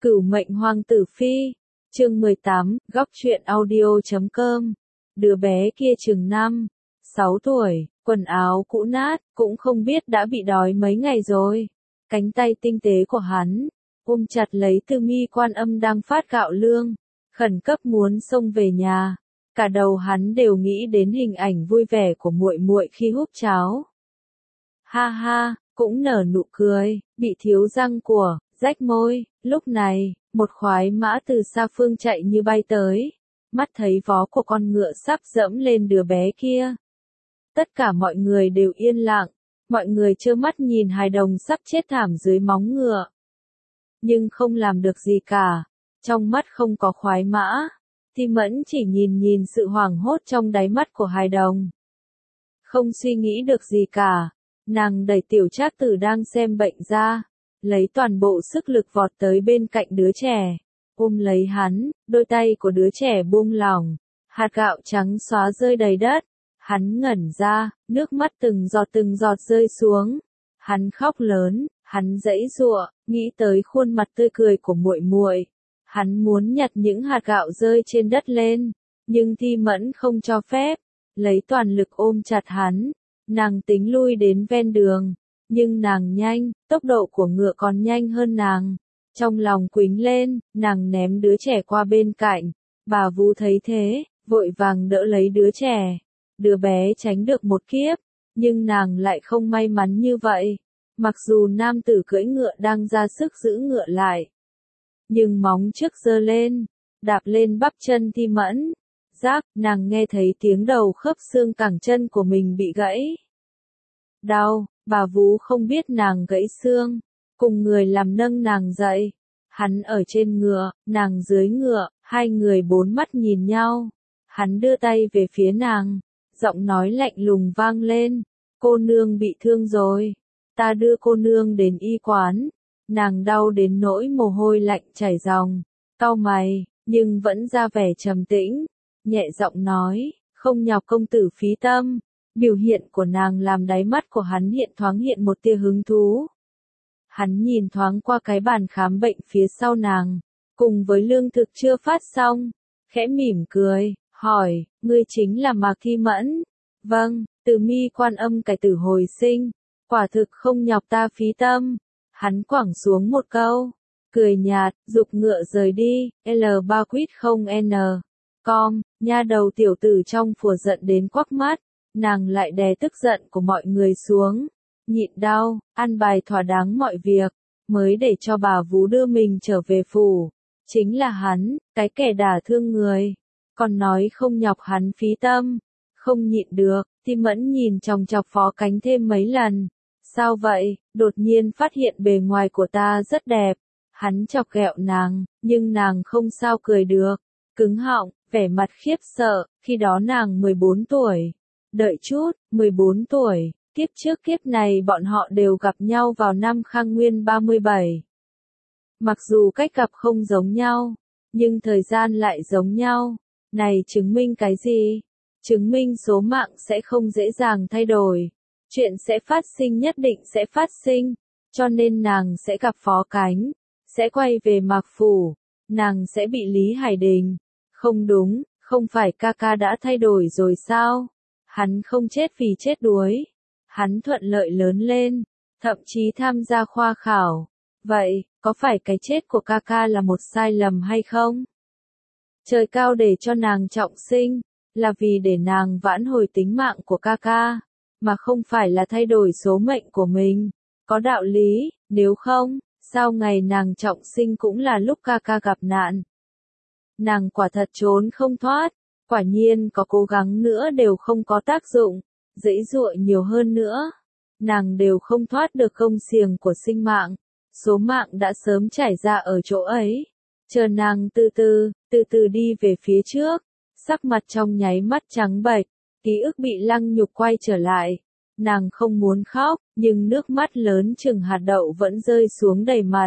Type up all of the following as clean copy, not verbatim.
Cửu mệnh hoàng tử phi, chương 18, góc truyện audio.com. Đứa bé kia chừng 6 tuổi, quần áo cũ nát, cũng không biết đã bị đói mấy ngày rồi. Cánh tay tinh tế của hắn ôm chặt lấy Từ Mi Quan Âm đang phát gạo lương, khẩn cấp muốn xông về nhà. Cả đầu hắn đều nghĩ đến hình ảnh vui vẻ của muội muội khi húp cháo. Ha ha, cũng nở nụ cười, bị thiếu răng của, rách môi. Lúc này, một khoái mã từ xa phương chạy như bay tới, mắt thấy vó của con ngựa sắp dẫm lên đứa bé kia. Tất cả mọi người đều yên lặng, mọi người trơ mắt nhìn hài đồng sắp chết thảm dưới móng ngựa. Nhưng không làm được gì cả, trong mắt không có khoái mã, Ti Mẫn chỉ nhìn sự hoảng hốt trong đáy mắt của hài đồng. Không suy nghĩ được gì cả, nàng đẩy Tiểu Trác Tử đang xem bệnh ra, lấy toàn bộ sức lực vọt tới bên cạnh đứa trẻ, ôm lấy hắn, đôi tay của đứa trẻ buông lỏng, hạt gạo trắng xóa rơi đầy đất, hắn ngẩn ra, nước mắt từng giọt rơi xuống, hắn khóc lớn, hắn giãy giụa, nghĩ tới khuôn mặt tươi cười của muội muội, hắn muốn nhặt những hạt gạo rơi trên đất lên, nhưng Ti Mẫn không cho phép, lấy toàn lực ôm chặt hắn, nàng tính lui đến ven đường. Nhưng nàng nhanh, tốc độ của ngựa còn nhanh hơn nàng. Trong lòng quĩnh lên, nàng ném đứa trẻ qua bên cạnh. Bà Vú thấy thế, vội vàng đỡ lấy đứa trẻ. Đứa bé tránh được một kiếp, nhưng nàng lại không may mắn như vậy. Mặc dù nam tử cưỡi ngựa đang ra sức giữ ngựa lại, nhưng móng trước giơ lên, đạp lên bắp chân Ti Mẫn. Rác, nàng nghe thấy tiếng đầu khớp xương cẳng chân của mình bị gãy. Đau. Bà Vú không biết nàng gãy xương, cùng người làm nâng nàng dậy. Hắn ở trên ngựa, nàng dưới ngựa, hai người bốn mắt nhìn nhau. Hắn đưa tay về phía nàng, giọng nói lạnh lùng vang lên, cô nương bị thương rồi, ta đưa cô nương đến y quán. Nàng đau đến nỗi mồ hôi lạnh chảy ròng, cau mày, nhưng vẫn ra vẻ trầm tĩnh, nhẹ giọng nói, không nhọc công tử phí tâm. Biểu hiện của nàng làm đáy mắt của hắn thoáng hiện một tia hứng thú. Hắn nhìn thoáng qua cái bàn khám bệnh phía sau nàng, cùng với lương thực chưa phát xong, khẽ mỉm cười, hỏi, ngươi chính là Mạc Thi Mẫn? Vâng, Từ Mi Quan Âm cải tử hồi sinh, quả thực không nhọc ta phí tâm. Hắn quẳng xuống một câu, cười nhạt, giục ngựa rời đi, L3 quýt không N. Com, nha đầu tiểu tử trong phùa giận đến quắc mắt. Nàng lại đè tức giận của mọi người xuống, nhịn đau, an bài thỏa đáng mọi việc, mới để cho bà Vú đưa mình trở về phủ. Chính là hắn, cái kẻ đả thương người, còn nói không nhọc hắn phí tâm, không nhịn được. Ti Mẫn nhìn chòng chọc Phó Cánh thêm mấy lần. Sao vậy, đột nhiên phát hiện bề ngoài của ta rất đẹp. Hắn chọc ghẹo nàng, nhưng nàng không sao cười được, cứng họng, vẻ mặt khiếp sợ, khi đó nàng 14 tuổi. Đợi chút, 14 tuổi, kiếp trước kiếp này bọn họ đều gặp nhau vào năm Khang Nguyên 37. Mặc dù cách gặp không giống nhau, nhưng thời gian lại giống nhau. Này chứng minh cái gì? Chứng minh số mạng sẽ không dễ dàng thay đổi. Chuyện sẽ phát sinh nhất định sẽ phát sinh. Cho nên nàng sẽ gặp Phó Cánh, sẽ quay về Mạc Phủ, nàng sẽ bị Lý Hải Đình. Không đúng, không phải ca ca đã thay đổi rồi sao? Hắn không chết vì chết đuối. Hắn thuận lợi lớn lên, thậm chí tham gia khoa khảo. Vậy, có phải cái chết của ca ca là một sai lầm hay không? Trời cao để cho nàng trọng sinh, là vì để nàng vãn hồi tính mạng của ca ca, mà không phải là thay đổi số mệnh của mình. Có đạo lý, nếu không, sao ngày nàng trọng sinh cũng là lúc ca ca gặp nạn. Nàng quả thật trốn không thoát. Quả nhiên có cố gắng nữa đều không có tác dụng, giãy giụa nhiều hơn nữa, nàng đều không thoát được gông xiềng của sinh mạng, số mạng đã sớm trải ra ở chỗ ấy, chờ nàng từ từ đi về phía trước, sắc mặt trong nháy mắt trắng bệch, ký ức bị lăng nhục quay trở lại, nàng không muốn khóc, nhưng nước mắt lớn chừng hạt đậu vẫn rơi xuống đầy mặt.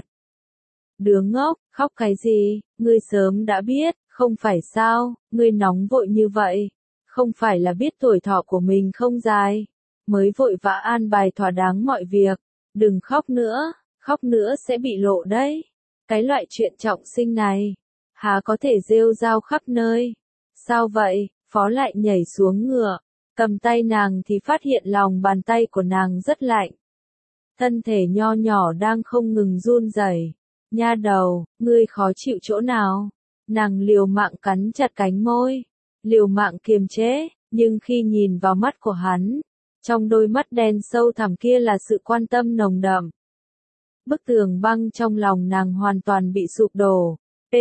Đứa ngốc, khóc cái gì, ngươi sớm đã biết. Không phải sao, ngươi nóng vội như vậy, không phải là biết tuổi thọ của mình không dài, mới vội vã an bài thỏa đáng mọi việc, đừng khóc nữa sẽ bị lộ đấy. Cái loại chuyện trọng sinh này, há có thể rêu rao khắp nơi. Sao vậy? Phó lại nhảy xuống ngựa, cầm tay nàng thì phát hiện lòng bàn tay của nàng rất lạnh. Thân thể nho nhỏ đang không ngừng run rẩy. Nha đầu, ngươi khó chịu chỗ nào? Nàng liều mạng cắn chặt cánh môi, liều mạng kiềm chế, nhưng khi nhìn vào mắt của hắn, trong đôi mắt đen sâu thẳm kia là sự quan tâm nồng đậm. Bức tường băng trong lòng nàng hoàn toàn bị sụp đổ.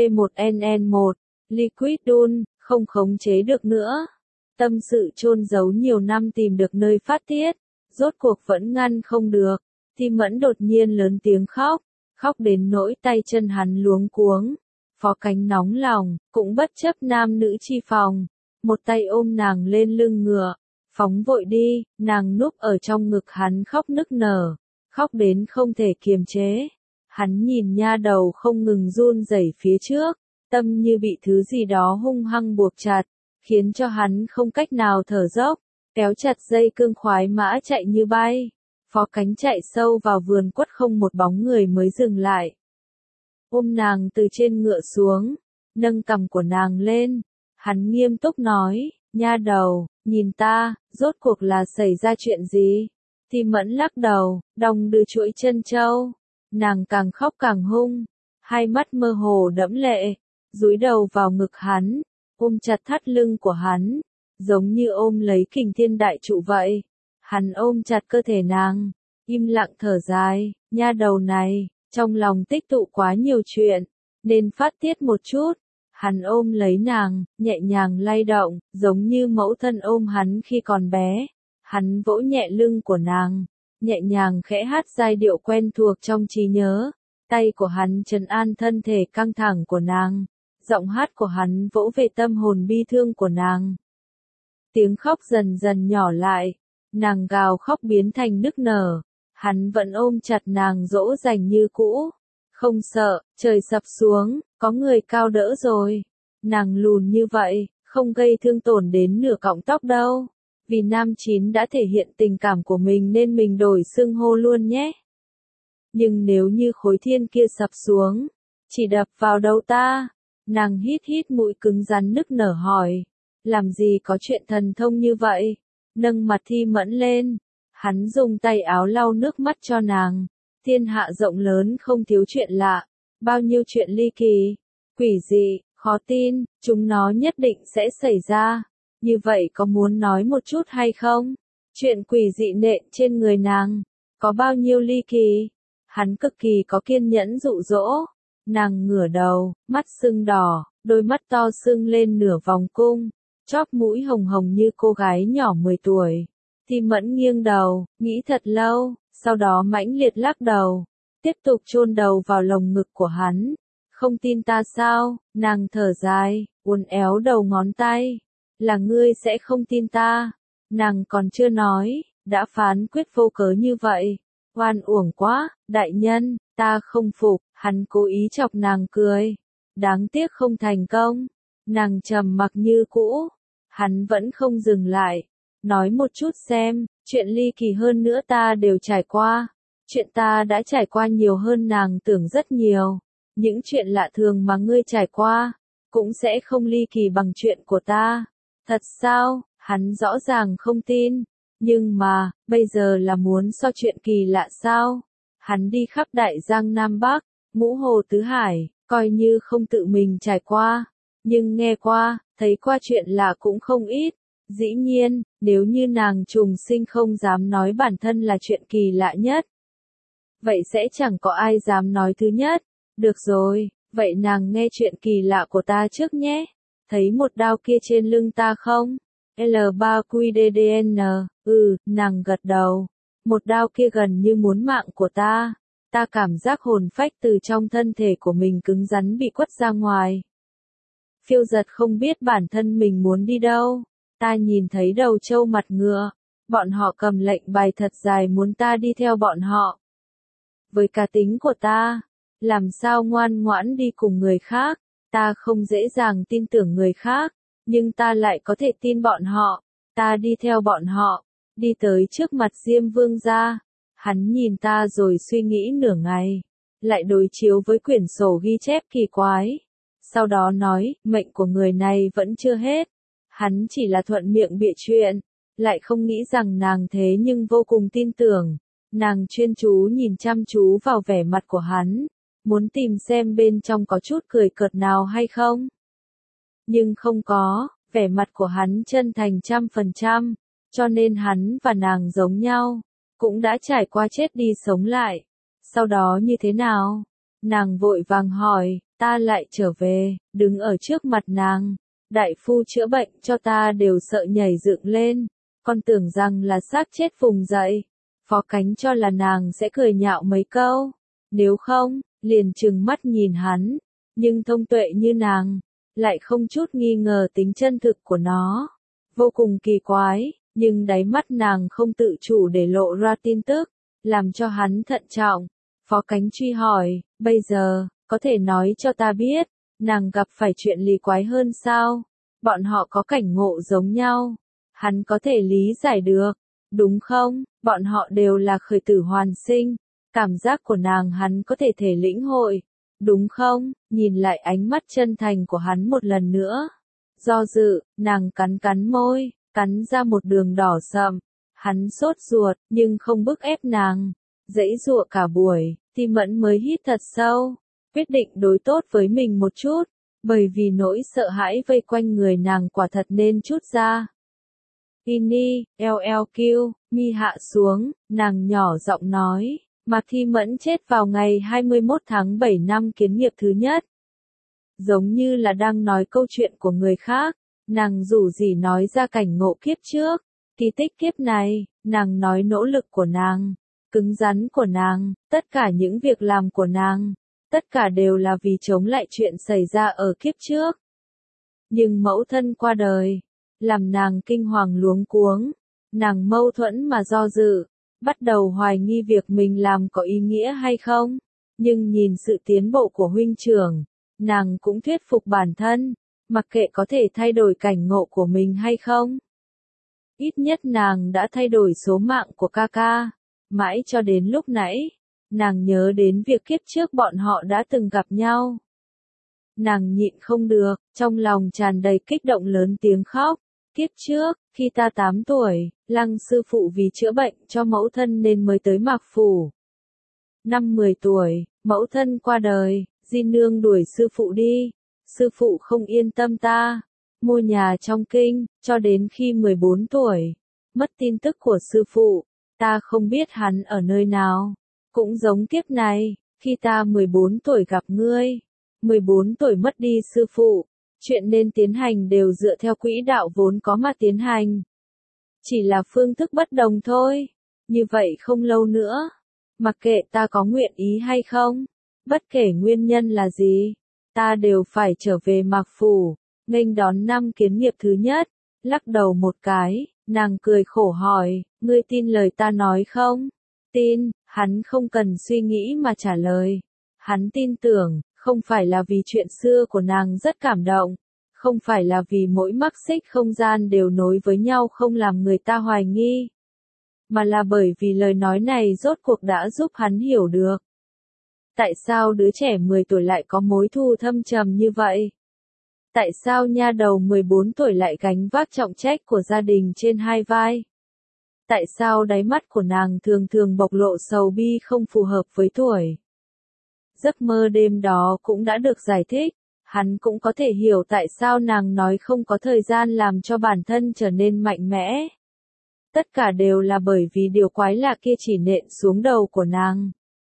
P1NN1, Liquid Dun, không khống chế được nữa. Tâm sự chôn giấu nhiều năm tìm được nơi phát tiết, rốt cuộc vẫn ngăn không được. Thi Mẫn đột nhiên lớn tiếng khóc, khóc đến nỗi tay chân hắn luống cuống. Phó Cánh nóng lòng, cũng bất chấp nam nữ chi phòng, một tay ôm nàng lên lưng ngựa, phóng vội đi, nàng núp ở trong ngực hắn khóc nức nở, khóc đến không thể kiềm chế. Hắn nhìn nha đầu không ngừng run rẩy phía trước, tâm như bị thứ gì đó hung hăng buộc chặt, khiến cho hắn không cách nào thở dốc, kéo chặt dây cương khoái mã chạy như bay. Phó Cánh chạy sâu vào vườn quất không một bóng người mới dừng lại. Ôm nàng từ trên ngựa xuống, nâng cằm của nàng lên, hắn nghiêm túc nói, nha đầu, nhìn ta, rốt cuộc là xảy ra chuyện gì? Thi Mẫn lắc đầu, đong đưa chuỗi chân châu, nàng càng khóc càng hung, hai mắt mơ hồ đẫm lệ, dúi đầu vào ngực hắn, ôm chặt thắt lưng của hắn, giống như ôm lấy kình thiên đại trụ vậy. Hắn ôm chặt cơ thể nàng, im lặng thở dài, nha đầu này, trong lòng tích tụ quá nhiều chuyện, nên phát tiết một chút. Hắn ôm lấy nàng, nhẹ nhàng lay động, giống như mẫu thân ôm hắn khi còn bé. Hắn vỗ nhẹ lưng của nàng, nhẹ nhàng khẽ hát giai điệu quen thuộc trong trí nhớ. Tay của hắn trấn an thân thể căng thẳng của nàng, giọng hát của hắn vỗ về tâm hồn bi thương của nàng. Tiếng khóc dần dần nhỏ lại, nàng gào khóc biến thành nức nở, hắn vẫn ôm chặt nàng dỗ dành như cũ. Không sợ, trời sập xuống, có người cao đỡ rồi. Nàng lùn như vậy, không gây thương tổn đến nửa cọng tóc đâu. Vì nam chín đã thể hiện tình cảm của mình nên mình đổi xưng hô luôn nhé. Nhưng nếu như khối thiên kia sập xuống, chỉ đập vào đầu ta. Nàng hít hít mũi cứng rắn nức nở hỏi. Làm gì có chuyện thần thông như vậy? Nâng mặt Thi Mẫn lên, hắn dùng tay áo lau nước mắt cho nàng. Thiên hạ rộng lớn không thiếu chuyện lạ, bao nhiêu chuyện ly kỳ, quỷ dị, khó tin, chúng nó nhất định sẽ xảy ra. Như vậy có muốn nói một chút hay không? Chuyện quỷ dị nện trên người nàng, có bao nhiêu ly kỳ? Hắn cực kỳ có kiên nhẫn dụ dỗ. Nàng ngửa đầu, mắt sưng đỏ, đôi mắt to sưng lên nửa vòng cung, chóp mũi hồng hồng như cô gái nhỏ 10 tuổi. Thi Mẫn nghiêng đầu, nghĩ thật lâu, sau đó mãnh liệt lắc đầu, tiếp tục chôn đầu vào lồng ngực của hắn. Không tin ta sao? Nàng thở dài, uốn éo đầu ngón tay. Là ngươi sẽ không tin ta. Nàng còn chưa nói, đã phán quyết vô cớ như vậy. Oan uổng quá, đại nhân, ta không phục. Hắn cố ý chọc nàng cười. Đáng tiếc không thành công. Nàng trầm mặc như cũ. Hắn vẫn không dừng lại. Nói một chút xem, chuyện ly kỳ hơn nữa ta đều trải qua. Chuyện ta đã trải qua nhiều hơn nàng tưởng rất nhiều. Những chuyện lạ thường mà ngươi trải qua, cũng sẽ không ly kỳ bằng chuyện của ta. Thật sao? Hắn rõ ràng không tin. Nhưng mà, bây giờ là muốn so chuyện kỳ lạ sao? Hắn đi khắp Đại Giang Nam Bắc, ngũ hồ tứ hải, coi như không tự mình trải qua. Nhưng nghe qua, thấy qua chuyện lạ cũng không ít. Dĩ nhiên, nếu như nàng trùng sinh không dám nói bản thân là chuyện kỳ lạ nhất, vậy sẽ chẳng có ai dám nói thứ nhất. Được rồi, vậy nàng nghe chuyện kỳ lạ của ta trước nhé. Thấy một đao kia trên lưng ta không? L3QDDN, nàng gật đầu. Một đao kia gần như muốn mạng của ta. Ta cảm giác hồn phách từ trong thân thể của mình cứng rắn bị quất ra ngoài. Phiêu giật không biết bản thân mình muốn đi đâu. Ta nhìn thấy đầu trâu mặt ngựa. Bọn họ cầm lệnh bài thật dài muốn ta đi theo bọn họ. Với cá tính của ta, làm sao ngoan ngoãn đi cùng người khác, ta không dễ dàng tin tưởng người khác, nhưng ta lại có thể tin bọn họ. Ta đi theo bọn họ, đi tới trước mặt Diêm Vương gia. Hắn nhìn ta rồi suy nghĩ nửa ngày. lại đối chiếu với quyển sổ ghi chép kỳ quái. Sau đó nói, mệnh của người này vẫn chưa hết. Hắn chỉ là thuận miệng bịa chuyện, lại không nghĩ rằng nàng thế nhưng vô cùng tin tưởng. Nàng chuyên chú nhìn chăm chú vào vẻ mặt của hắn, muốn tìm xem bên trong có chút cười cợt nào hay không. Nhưng không có, vẻ mặt của hắn chân thành 100%, cho nên hắn và nàng giống nhau, cũng đã trải qua chết đi sống lại. Sau đó như thế nào? Nàng vội vàng hỏi, ta lại trở về, đứng ở trước mặt nàng. Đại phu chữa bệnh cho ta đều sợ nhảy dựng lên, còn tưởng rằng là xác chết vùng dậy. Phó Cánh cho là nàng sẽ cười nhạo mấy câu, nếu không, liền trừng mắt nhìn hắn, nhưng thông tuệ như nàng, lại không chút nghi ngờ tính chân thực của nó. Vô cùng kỳ quái, nhưng đáy mắt nàng không tự chủ để lộ ra tin tức, làm cho hắn thận trọng. Phó Cánh truy hỏi, bây giờ, có thể nói cho ta biết, nàng gặp phải chuyện lý quái hơn sao? Bọn họ có cảnh ngộ giống nhau, hắn có thể lý giải được, đúng không? Bọn họ đều là khởi tử hoàn sinh, cảm giác của nàng hắn có thể thể lĩnh hội, đúng không? Nhìn lại ánh mắt chân thành của hắn một lần nữa. Do dự, nàng cắn cắn môi, cắn ra một đường đỏ sậm. Hắn sốt ruột, nhưng không bức ép nàng. Giãy giụa cả buổi, Ti Mẫn mới hít thật sâu, quyết định đối tốt với mình một chút, bởi vì nỗi sợ hãi vây quanh người nàng quả thật nên chút ra. Ini, LLQ, mi hạ xuống, nàng nhỏ giọng nói, Mạc Thi Mẫn chết vào ngày 21 tháng 7 năm kiến nghiệp thứ nhất. Giống như là đang nói câu chuyện của người khác, nàng rủ rỉ nói ra cảnh ngộ kiếp trước, kỳ tích kiếp này, nàng nói nỗ lực của nàng, cứng rắn của nàng, tất cả những việc làm của nàng, tất cả đều là vì chống lại chuyện xảy ra ở kiếp trước. Nhưng mẫu thân qua đời, làm nàng kinh hoàng luống cuống, nàng mâu thuẫn mà do dự, bắt đầu hoài nghi việc mình làm có ý nghĩa hay không, nhưng nhìn sự tiến bộ của huynh trưởng, nàng cũng thuyết phục bản thân, mặc kệ có thể thay đổi cảnh ngộ của mình hay không. Ít nhất nàng đã thay đổi số mạng của ca ca, mãi cho đến lúc nãy, nàng nhớ đến việc kiếp trước bọn họ đã từng gặp nhau. Nàng nhịn không được, trong lòng tràn đầy kích động lớn tiếng khóc. Kiếp trước, khi ta 8 tuổi, Lăng sư phụ vì chữa bệnh cho mẫu thân nên mới tới Mạc Phủ. Năm 10 tuổi, mẫu thân qua đời, Di Nương đuổi sư phụ đi. Sư phụ không yên tâm ta, mua nhà trong kinh, cho đến khi 14 tuổi, mất tin tức của sư phụ, ta không biết hắn ở nơi nào. Cũng giống kiếp này, khi ta 14 tuổi gặp ngươi, 14 tuổi mất đi sư phụ, chuyện nên tiến hành đều dựa theo quỹ đạo vốn có mà tiến hành. Chỉ là phương thức bất đồng thôi. Như vậy không lâu nữa, mặc kệ ta có nguyện ý hay không, bất kể nguyên nhân là gì, ta đều phải trở về Mạc Phủ, nghênh đón năm kiến nghiệp thứ nhất. Lắc đầu một cái, nàng cười khổ hỏi, ngươi tin lời ta nói không? Tin, hắn không cần suy nghĩ mà trả lời. Hắn tin tưởng, không phải là vì chuyện xưa của nàng rất cảm động, không phải là vì mỗi mắc xích không gian đều nối với nhau không làm người ta hoài nghi, mà là bởi vì lời nói này rốt cuộc đã giúp hắn hiểu được. Tại sao đứa trẻ 10 tuổi lại có mối thù thâm trầm như vậy? Tại sao nha đầu 14 tuổi lại gánh vác trọng trách của gia đình trên hai vai? Tại sao đáy mắt của nàng thường thường bộc lộ sầu bi không phù hợp với tuổi? Giấc mơ đêm đó cũng đã được giải thích, hắn cũng có thể hiểu tại sao nàng nói không có thời gian làm cho bản thân trở nên mạnh mẽ. Tất cả đều là bởi vì điều quái lạ kia chỉ nện xuống đầu của nàng.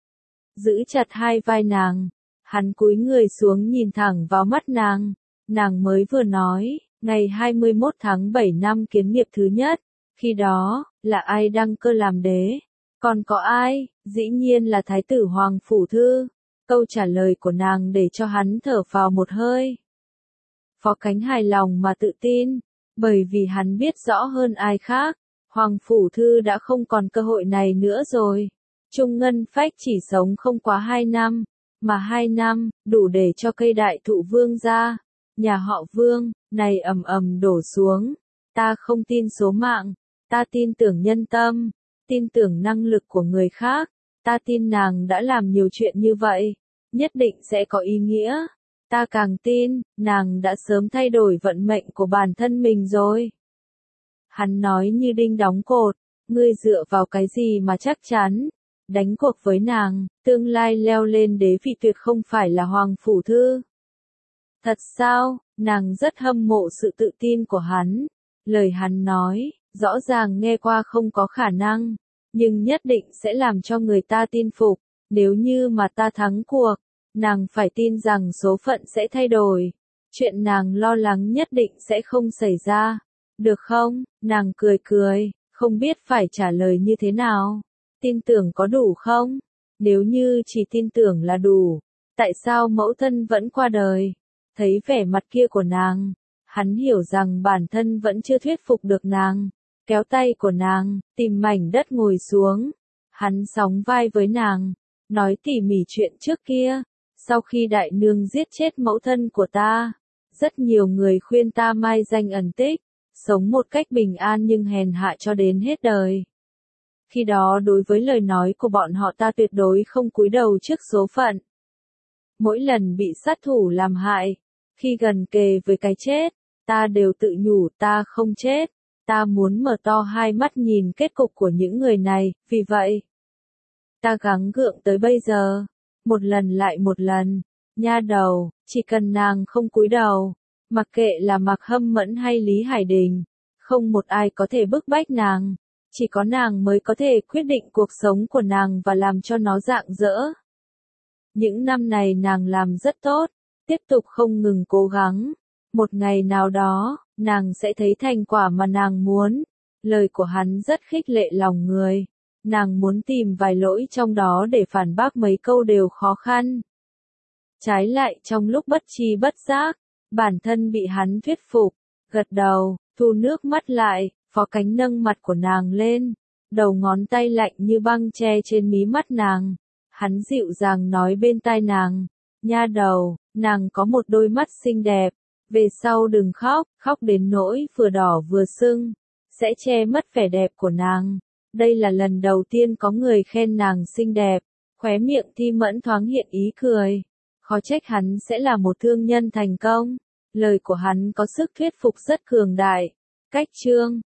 Giữ chặt hai vai nàng, hắn cúi người xuống nhìn thẳng vào mắt nàng. Nàng mới vừa nói, ngày 21 tháng 7 năm kiến nghiệp thứ nhất, khi đó, là ai đăng cơ làm đế? Còn có ai? Dĩ nhiên là Thái tử Hoàng Phủ Thư. Câu trả lời của nàng để cho hắn thở phào một hơi. Phó Cánh hài lòng mà tự tin, bởi vì hắn biết rõ hơn ai khác, Hoàng Phủ Thư đã không còn cơ hội này nữa rồi. Trung Ngân Phách chỉ sống không quá 2 năm, mà 2 năm, đủ để cho cây đại thụ Vương gia, nhà họ Vương, này ầm ầm đổ xuống. Ta không tin số mạng, ta tin tưởng nhân tâm, tin tưởng năng lực của người khác, Ta tin nàng đã làm nhiều chuyện như vậy, nhất định sẽ có ý nghĩa. Ta càng tin, nàng đã sớm thay đổi vận mệnh của bản thân mình rồi. Hắn nói như đinh đóng cột, ngươi dựa vào cái gì mà chắc chắn, đánh cuộc với nàng, tương lai leo lên đế vị tuyệt không phải là Hoàng Phủ Thư. Thật sao, nàng rất hâm mộ sự tự tin của hắn. Lời hắn nói, rõ ràng nghe qua không có khả năng, nhưng nhất định sẽ làm cho người ta tin phục. Nếu như mà ta thắng cuộc, nàng phải tin rằng số phận sẽ thay đổi. Chuyện nàng lo lắng nhất định sẽ không xảy ra. Được không? Nàng cười cười, không biết phải trả lời như thế nào. Tin tưởng có đủ không? Nếu như chỉ tin tưởng là đủ, tại sao mẫu thân vẫn qua đời? Thấy vẻ mặt kia của nàng, hắn hiểu rằng bản thân vẫn chưa thuyết phục được nàng. Kéo tay của nàng, tìm mảnh đất ngồi xuống. Hắn sóng vai với nàng, nói tỉ mỉ chuyện trước kia. Sau khi đại nương giết chết mẫu thân của ta, rất nhiều người khuyên ta mai danh ẩn tích, sống một cách bình an nhưng hèn hạ cho đến hết đời. Khi đó đối với lời nói của bọn họ ta tuyệt đối không cúi đầu trước số phận. Mỗi lần bị sát thủ làm hại, khi gần kề với cái chết, ta đều tự nhủ ta không chết. Ta muốn mở to hai mắt nhìn kết cục của những người này, vì vậy, ta gắng gượng tới bây giờ, một lần lại một lần. Nha đầu, chỉ cần nàng không cúi đầu, mặc kệ là Mạc Hâm Mẫn hay Lý Hải Đình, không một ai có thể bức bách nàng, chỉ có nàng mới có thể quyết định cuộc sống của nàng và làm cho nó rạng rỡ. Những năm này nàng làm rất tốt, tiếp tục không ngừng cố gắng. Một ngày nào đó, nàng sẽ thấy thành quả mà nàng muốn. Lời của hắn rất khích lệ lòng người. Nàng muốn tìm vài lỗi trong đó để phản bác mấy câu đều khó khăn. Trái lại trong lúc bất tri bất giác, bản thân bị hắn thuyết phục, gật đầu, thu nước mắt lại, Phó Cánh nâng mặt của nàng lên, đầu ngón tay lạnh như băng che trên mí mắt nàng. Hắn dịu dàng nói bên tai nàng, nha đầu, nàng có một đôi mắt xinh đẹp, về sau đừng khóc, khóc đến nỗi vừa đỏ vừa sưng, sẽ che mất vẻ đẹp của nàng. Đây là lần đầu tiên có người khen nàng xinh đẹp, khóe miệng Thi Mẫn thoáng hiện ý cười. Khó trách hắn sẽ là một thương nhân thành công. Lời của hắn có sức thuyết phục rất cường đại. Cách chương